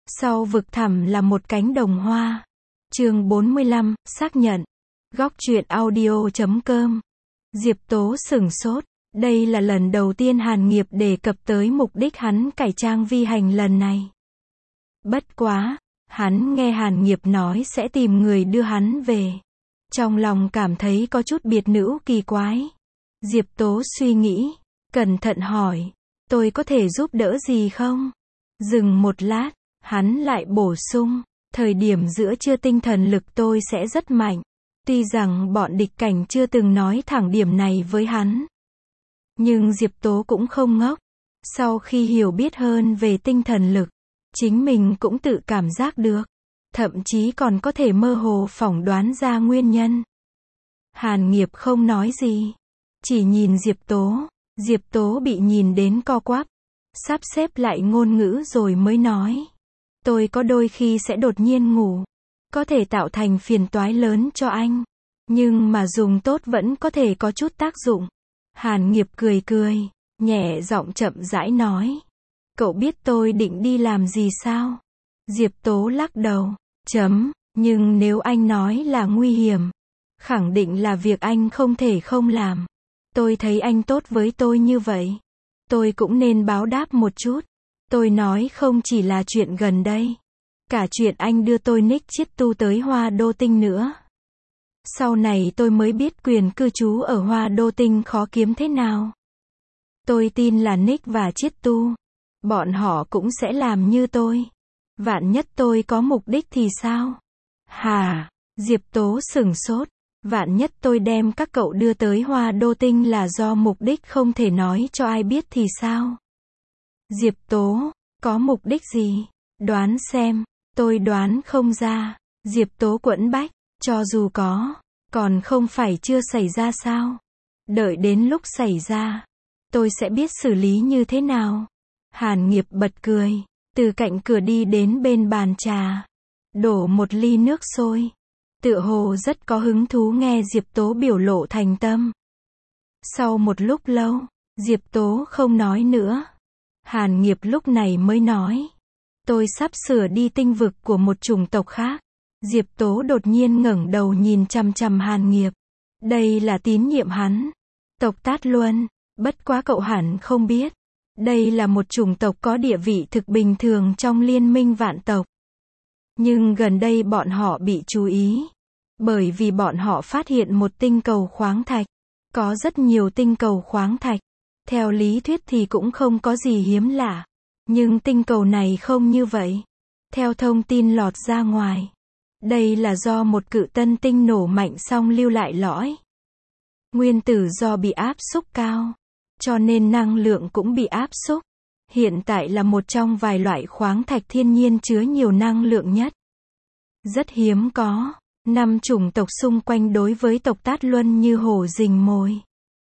Sau vực thẳm là một cánh đồng hoa. Chương 45, xác nhận. Góc truyện audio.com. Diệp Tố sửng sốt. Đây là lần đầu tiên Hàn Nghiệp đề cập tới mục đích hắn cải trang vi hành lần này. Bất quá, hắn nghe Hàn Nghiệp nói sẽ tìm người đưa hắn về. Trong lòng cảm thấy có chút biệt nữ kỳ quái. Diệp Tố suy nghĩ, cẩn thận hỏi, tôi có thể giúp đỡ gì không? Dừng một lát, hắn lại bổ sung, thời điểm giữa trưa tinh thần lực tôi sẽ rất mạnh. Tuy rằng bọn địch cảnh chưa từng nói thẳng điểm này với hắn. Nhưng Diệp Tố cũng không ngốc. Sau khi hiểu biết hơn về tinh thần lực, chính mình cũng tự cảm giác được. Thậm chí còn có thể mơ hồ phỏng đoán ra nguyên nhân. Hàn Nghiệp không nói gì. Chỉ nhìn Diệp Tố. Diệp Tố bị nhìn đến co quắp. Sắp xếp lại ngôn ngữ rồi mới nói. Tôi có đôi khi sẽ đột nhiên ngủ. Có thể tạo thành phiền toái lớn cho anh. Nhưng mà dùng tốt vẫn có thể có chút tác dụng. Hàn Nghiệp cười cười, nhẹ giọng chậm rãi nói. Cậu biết tôi định đi làm gì sao? Diệp Tố lắc đầu. Nhưng nếu anh nói là nguy hiểm, khẳng định là việc anh không thể không làm. Tôi thấy anh tốt với tôi như vậy. Tôi cũng nên báo đáp một chút. Tôi nói không chỉ là chuyện gần đây. Cả chuyện anh đưa tôi Nick Chiết Tu tới Hoa Đô Tinh nữa. Sau này tôi mới biết quyền cư trú ở Hoa Đô Tinh khó kiếm thế nào. Tôi tin là Nick và Chiết Tu, bọn họ cũng sẽ làm như tôi. Vạn nhất tôi có mục đích thì sao? Hả? Diệp Tố sửng sốt. Vạn nhất tôi đem các cậu đưa tới Hoa Đô Tinh là do mục đích không thể nói cho ai biết thì sao? Diệp Tố, có mục đích gì? Đoán xem. Tôi đoán không ra. Diệp Tố quẫn bách. Cho dù có, còn không phải chưa xảy ra sao? Đợi đến lúc xảy ra, tôi sẽ biết xử lý như thế nào. Hàn Nghiệp bật cười, từ cạnh cửa đi đến bên bàn trà, đổ một ly nước sôi. Tựa hồ rất có hứng thú nghe Diệp Tố biểu lộ thành tâm. Sau một lúc lâu, Diệp Tố không nói nữa. Hàn Nghiệp lúc này mới nói. Tôi sắp sửa đi tinh vực của một chủng tộc khác. Diệp Tố đột nhiên ngẩng đầu nhìn chằm chằm Hàn Nghiệp. Đây là tín nhiệm hắn. Tộc Tát Luân. Bất quá cậu hẳn không biết. Đây là một chủng tộc có địa vị thực bình thường trong liên minh vạn tộc. Nhưng gần đây bọn họ bị chú ý. Bởi vì bọn họ phát hiện một tinh cầu khoáng thạch. Có rất nhiều tinh cầu khoáng thạch. Theo lý thuyết thì cũng không có gì hiếm lạ. Nhưng tinh cầu này không như vậy. Theo thông tin lọt ra ngoài. Đây là do một cự tân tinh nổ mạnh xong lưu lại lõi. Nguyên tử do bị áp xúc cao. Cho nên năng lượng cũng bị áp xúc. Hiện tại là một trong vài loại khoáng thạch thiên nhiên chứa nhiều năng lượng nhất. Rất hiếm có. 5 chủng tộc xung quanh đối với tộc Tát Luân như hổ rình mồi.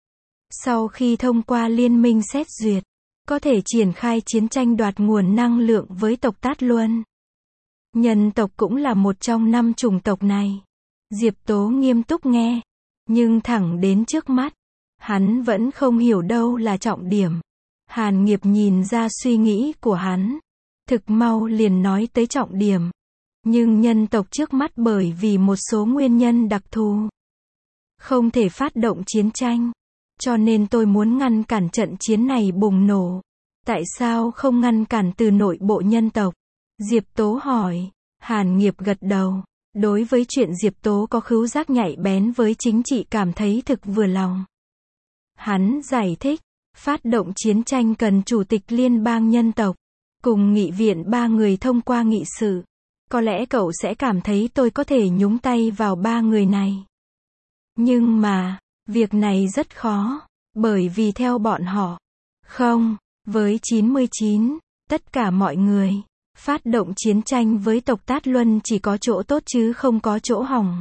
Sau khi thông qua liên minh xét duyệt, có thể triển khai chiến tranh đoạt nguồn năng lượng với tộc Tát Luân. Nhân tộc cũng là một trong 5 chủng tộc này. Diệp Tố nghiêm túc nghe. Nhưng thẳng đến trước mắt, hắn vẫn không hiểu đâu là trọng điểm. Hàn Nghiệp nhìn ra suy nghĩ của hắn. Thực mau liền nói tới trọng điểm. Nhưng nhân tộc trước mắt bởi vì một số nguyên nhân đặc thù, không thể phát động chiến tranh. Cho nên tôi muốn ngăn cản trận chiến này bùng nổ. Tại sao không ngăn cản từ nội bộ nhân tộc? Diệp Tố hỏi. Hàn Nghiệp gật đầu. Đối với chuyện Diệp Tố có khứu giác nhạy bén với chính trị cảm thấy thực vừa lòng. Hắn giải thích. Phát động chiến tranh cần chủ tịch liên bang nhân tộc. Cùng nghị viện 3 người thông qua nghị sự. Có lẽ cậu sẽ cảm thấy tôi có thể nhúng tay vào 3 người này. Nhưng mà, việc này rất khó. Bởi vì theo bọn họ, không, với 99, tất cả mọi người, phát động chiến tranh với tộc Tát Luân chỉ có chỗ tốt chứ không có chỗ hỏng.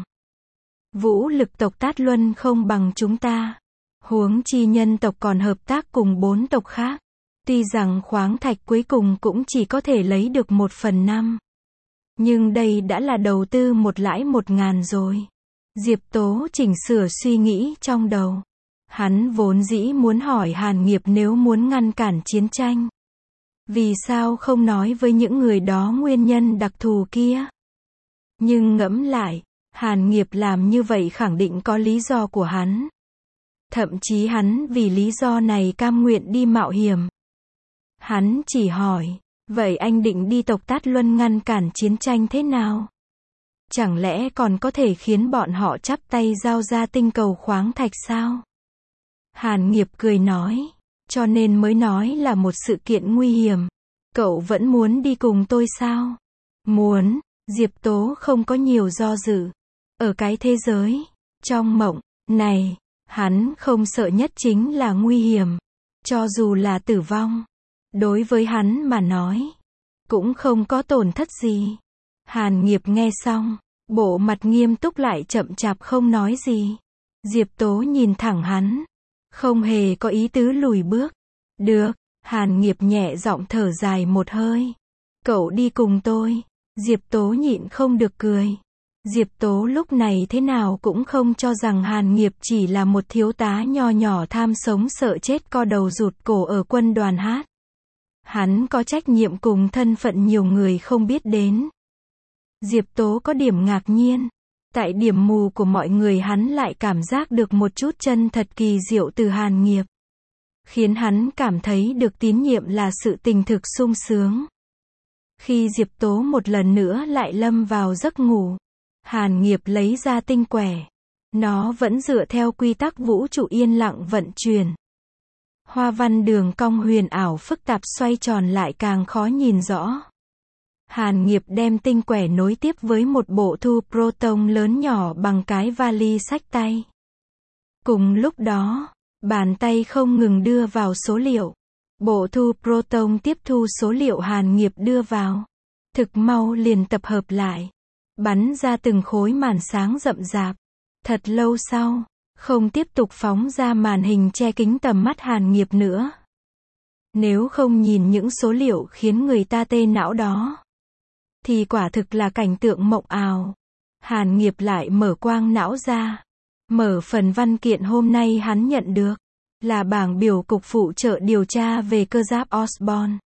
Vũ lực tộc Tát Luân không bằng chúng ta. Huống chi nhân tộc còn hợp tác cùng 4 tộc khác. Tuy rằng khoáng thạch cuối cùng cũng chỉ có thể lấy được 1/5. Nhưng đây đã là đầu tư một lãi 1.000 rồi. Diệp Tố chỉnh sửa suy nghĩ trong đầu. Hắn vốn dĩ muốn hỏi Hàn Nghiệp nếu muốn ngăn cản chiến tranh, Vì sao không nói với những người đó nguyên nhân đặc thù kia? Nhưng ngẫm lại, Hàn Nghiệp làm như vậy khẳng định có lý do của hắn. Thậm chí hắn vì lý do này cam nguyện đi mạo hiểm. Hắn chỉ hỏi, vậy anh định đi tộc Tát Luân ngăn cản chiến tranh thế nào? Chẳng lẽ còn có thể khiến bọn họ chắp tay giao ra tinh cầu khoáng thạch sao? Hàn Nghiệp cười nói, cho nên mới nói là một sự kiện nguy hiểm. Cậu vẫn muốn đi cùng tôi sao? Muốn. Diệp Tố không có nhiều do dự. Ở cái thế giới, trong mộng này, hắn không sợ nhất chính là nguy hiểm. Cho dù là tử vong, đối với hắn mà nói, cũng không có tổn thất gì. Hàn Nghiệp nghe xong, bộ mặt nghiêm túc lại chậm chạp không nói gì. Diệp Tố nhìn thẳng hắn, không hề có ý tứ lùi bước. Được. Hàn Nghiệp nhẹ giọng thở dài một hơi. Cậu đi cùng tôi. Diệp Tố nhịn không được cười. Diệp Tố lúc này thế nào cũng không cho rằng Hàn Nghiệp chỉ là một thiếu tá nho nhỏ tham sống sợ chết co đầu rụt cổ ở quân đoàn hát. Hắn có trách nhiệm cùng thân phận nhiều người không biết đến. Diệp Tố có điểm ngạc nhiên. Tại điểm mù của mọi người hắn lại cảm giác được một chút chân thật kỳ diệu từ Hàn Nghiệp. Khiến hắn cảm thấy được tín nhiệm là sự tình thực sung sướng. Khi Diệp Tố một lần nữa lại lâm vào giấc ngủ, Hàn Nghiệp lấy ra tinh quẻ. Nó vẫn dựa theo quy tắc vũ trụ yên lặng vận chuyển. Hoa văn đường cong huyền ảo phức tạp xoay tròn lại càng khó nhìn rõ. Hàn Nghiệp đem tinh quẻ nối tiếp với một bộ thu proton lớn nhỏ bằng cái vali xách tay. Cùng lúc đó, bàn tay không ngừng đưa vào số liệu. Bộ thu proton tiếp thu số liệu Hàn Nghiệp đưa vào. Thực mau liền tập hợp lại. Bắn ra từng khối màn sáng rậm rạp. Thật lâu sau, không tiếp tục phóng ra màn hình che kính tầm mắt Hàn Nghiệp nữa. Nếu không nhìn những số liệu khiến người ta tê não đó, thì quả thực là cảnh tượng mộng ảo. Hàn Nghiệp lại mở quang não ra. Mở phần văn kiện hôm nay hắn nhận được. Là bảng biểu cục phụ trợ điều tra về cơ giáp Osborn.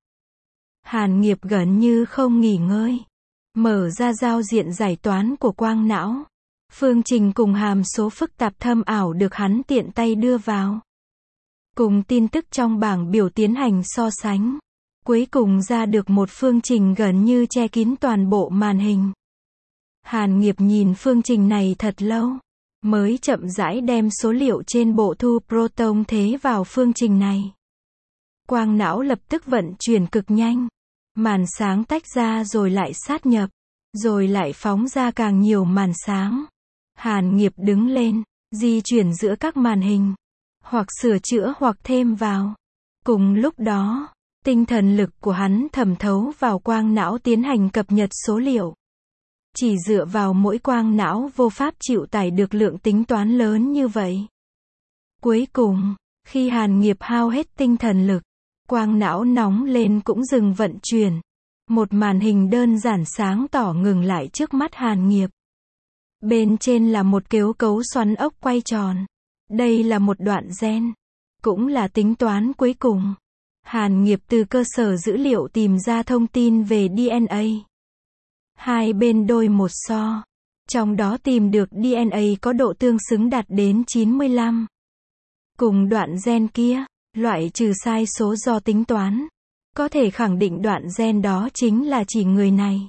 Hàn Nghiệp gần như không nghỉ ngơi. Mở ra giao diện giải toán của quang não. Phương trình cùng hàm số phức tạp thâm ảo được hắn tiện tay đưa vào. Cùng tin tức trong bảng biểu tiến hành so sánh. Cuối cùng ra được một phương trình gần như che kín toàn bộ màn hình. Hàn Nghiệp nhìn phương trình này thật lâu, mới chậm rãi đem số liệu trên bộ thu proton thế vào phương trình này. Quang não lập tức vận chuyển cực nhanh. Màn sáng tách ra rồi lại sát nhập, rồi lại phóng ra càng nhiều màn sáng. Hàn Nghiệp đứng lên, di chuyển giữa các màn hình, hoặc sửa chữa hoặc thêm vào. Cùng lúc đó, tinh thần lực của hắn thẩm thấu vào quang não tiến hành cập nhật số liệu. Chỉ dựa vào mỗi quang não vô pháp chịu tải được lượng tính toán lớn như vậy. Cuối cùng, khi Hàn Nghiệp hao hết tinh thần lực, quang não nóng lên cũng dừng vận chuyển. Một màn hình đơn giản sáng tỏ ngừng lại trước mắt Hàn Nghiệp. Bên trên là một kết cấu xoắn ốc quay tròn. Đây là một đoạn gen. Cũng là tính toán cuối cùng. Hàn Nghiệp từ cơ sở dữ liệu tìm ra thông tin về DNA. Hai bên đôi một so. Trong đó tìm được DNA có độ tương xứng đạt đến 95. Cùng đoạn gen kia, loại trừ sai số do tính toán. Có thể khẳng định đoạn gen đó chính là chỉ người này.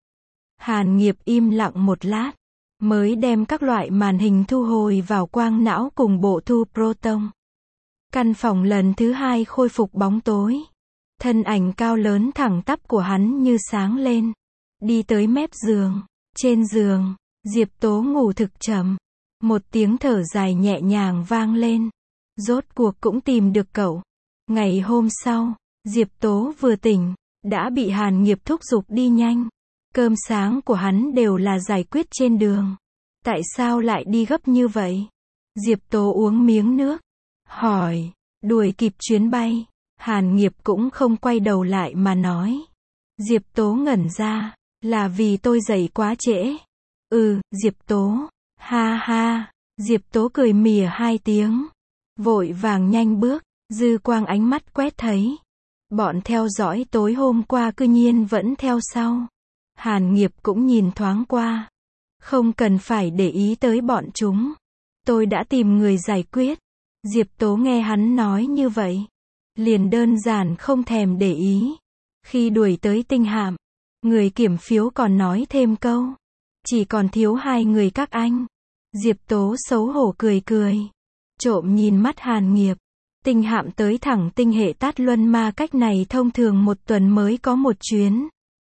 Hàn Nghiệp im lặng một lát, mới đem các loại màn hình thu hồi vào quang não cùng bộ thu proton. Căn phòng lần thứ hai khôi phục bóng tối. Thân ảnh cao lớn thẳng tắp của hắn như sáng lên. Đi tới mép giường. Trên giường, Diệp Tố ngủ thực chậm. Một tiếng thở dài nhẹ nhàng vang lên. Rốt cuộc cũng tìm được cậu. Ngày hôm sau, Diệp Tố vừa tỉnh, đã bị Hàn Nghiệp thúc giục đi nhanh. Cơm sáng của hắn đều là giải quyết trên đường. Tại sao lại đi gấp như vậy? Diệp Tố uống miếng nước. Hỏi, đuổi kịp chuyến bay. Hàn Nghiệp cũng không quay đầu lại mà nói. Diệp Tố ngẩn ra, là vì tôi dậy quá trễ. Diệp Tố. Ha ha. Diệp Tố cười mỉa hai tiếng. Vội vàng nhanh bước, dư quang ánh mắt quét thấy. Bọn theo dõi tối hôm qua cư nhiên vẫn theo sau. Hàn Nghiệp cũng nhìn thoáng qua. Không cần phải để ý tới bọn chúng. Tôi đã tìm người giải quyết. Diệp Tố nghe hắn nói như vậy. Liền đơn giản không thèm để ý. Khi đuổi tới Tinh Hạm, người kiểm phiếu còn nói thêm câu. Chỉ còn thiếu 2 người các anh. Diệp Tố xấu hổ cười cười. Trộm nhìn mắt Hàn Nghiệp. Tinh Hạm tới thẳng tinh hệ Tát Luân Ma cách này thông thường 1 tuần mới có 1 chuyến.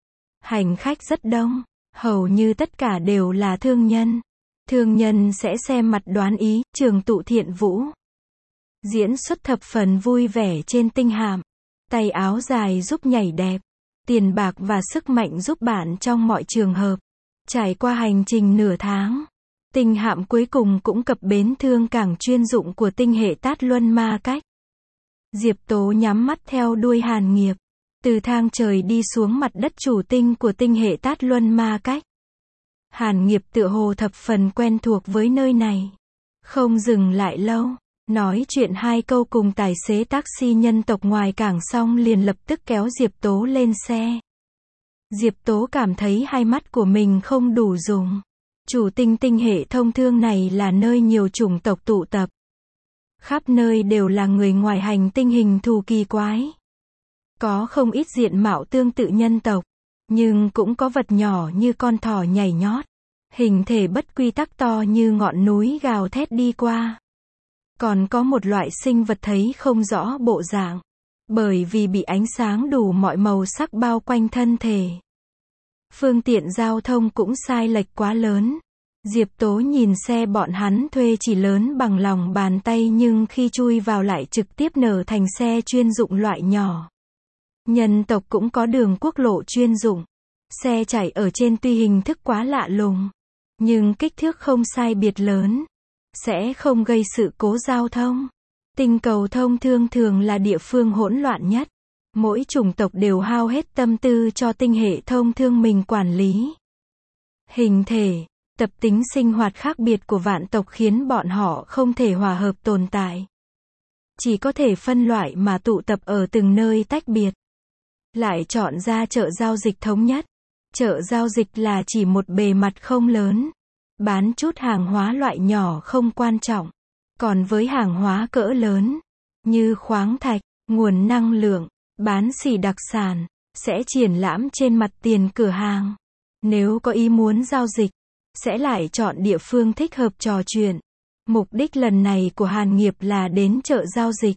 Hành khách rất đông. Hầu như tất cả đều là thương nhân. Thương nhân sẽ xem mặt đoán ý. Trường Tụ Thiện Vũ diễn xuất thập phần vui vẻ trên Tinh Hạm. Tay áo dài giúp nhảy đẹp. Tiền bạc và sức mạnh giúp bạn trong mọi trường hợp. Trải qua hành trình nửa tháng, Tinh Hạm cuối cùng cũng cập bến thương cảng chuyên dụng của tinh hệ Tát Luân Ma cách. Diệp Tố nhắm mắt theo đuôi Hàn Nghiệp. Từ thang trời đi xuống mặt đất chủ tinh của tinh hệ Tát Luân Ma cách. Hàn Nghiệp tựa hồ thập phần quen thuộc với nơi này. Không dừng lại lâu. Nói chuyện 2 câu cùng tài xế taxi nhân tộc ngoài cảng xong liền lập tức kéo Diệp Tố lên xe. Diệp Tố cảm thấy hai mắt của mình không đủ dùng. Chủ tinh hệ thông thương này là nơi nhiều chủng tộc tụ tập. Khắp nơi đều là người ngoài hành tinh hình thù kỳ quái. Có không ít diện mạo tương tự nhân tộc. Nhưng cũng có vật nhỏ như con thỏ nhảy nhót. Hình thể bất quy tắc to như ngọn núi gào thét đi qua. Còn có một loại sinh vật thấy không rõ bộ dạng. Bởi vì bị ánh sáng đủ mọi màu sắc bao quanh thân thể. Phương tiện giao thông cũng sai lệch quá lớn. Diệp Tố nhìn xe bọn hắn thuê chỉ lớn bằng lòng bàn tay nhưng khi chui vào lại trực tiếp nở thành xe chuyên dụng loại nhỏ. Nhân tộc cũng có đường quốc lộ chuyên dụng. Xe chạy ở trên tuy hình thức quá lạ lùng. Nhưng kích thước không sai biệt lớn. Sẽ không gây sự cố giao thông. Tinh cầu thông thương thường là địa phương hỗn loạn nhất. Mỗi chủng tộc đều hao hết tâm tư cho tinh hệ thông thương mình quản lý. Hình thể, tập tính sinh hoạt khác biệt của vạn tộc khiến bọn họ không thể hòa hợp tồn tại. Chỉ có thể phân loại mà tụ tập ở từng nơi tách biệt. Lại chọn ra chợ giao dịch thống nhất. Chợ giao dịch là chỉ một bề mặt không lớn. Bán chút hàng hóa loại nhỏ không quan trọng. Còn với hàng hóa cỡ lớn, như khoáng thạch, nguồn năng lượng, bán xỉ đặc sản, sẽ triển lãm trên mặt tiền cửa hàng. Nếu có ý muốn giao dịch, sẽ lại chọn địa phương thích hợp trò chuyện. Mục đích lần này của Hàn Nghiệp là đến chợ giao dịch.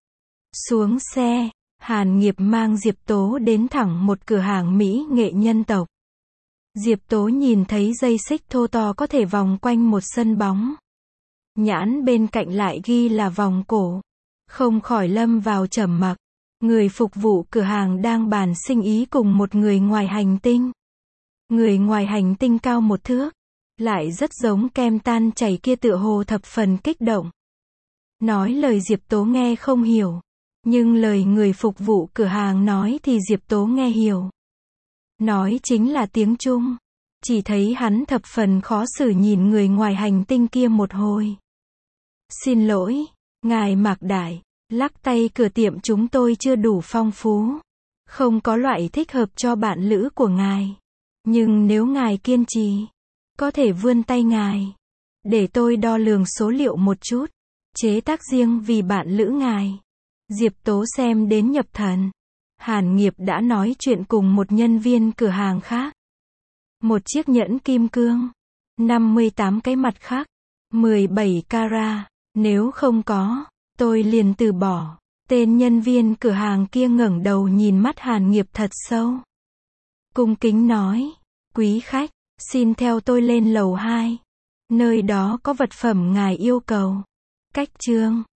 Xuống xe, Hàn Nghiệp mang Diệp Tố đến thẳng một cửa hàng mỹ nghệ nhân tộc. Diệp Tố nhìn thấy dây xích thô to có thể vòng quanh một sân bóng. Nhãn bên cạnh lại ghi là vòng cổ. Không khỏi lâm vào trầm mặc. Người phục vụ cửa hàng đang bàn sinh ý cùng một người ngoài hành tinh. Người ngoài hành tinh cao 1 thước. Lại rất giống kem tan chảy kia tựa hồ thập phần kích động. Nói lời Diệp Tố nghe không hiểu. Nhưng lời người phục vụ cửa hàng nói thì Diệp Tố nghe hiểu. Nói chính là tiếng Trung. Chỉ thấy hắn thập phần khó xử nhìn người ngoài hành tinh kia một hồi. Xin lỗi, ngài Mạc Đại, lắc tay cửa tiệm chúng tôi chưa đủ phong phú. Không có loại thích hợp cho bạn lữ của ngài. Nhưng nếu ngài kiên trì, có thể vươn tay ngài. Để tôi đo lường số liệu một chút. Chế tác riêng vì bạn lữ ngài. Diệp Tố xem đến nhập thần. Hàn Nghiệp đã nói chuyện cùng một nhân viên cửa hàng khác. Một chiếc nhẫn kim cương. 58 cái mặt khác. 17 carat. Nếu không có, tôi liền từ bỏ. Tên nhân viên cửa hàng kia ngẩng đầu nhìn mắt Hàn Nghiệp thật sâu. Cung kính nói. Quý khách, xin theo tôi lên lầu 2. Nơi đó có vật phẩm ngài yêu cầu. Cách chương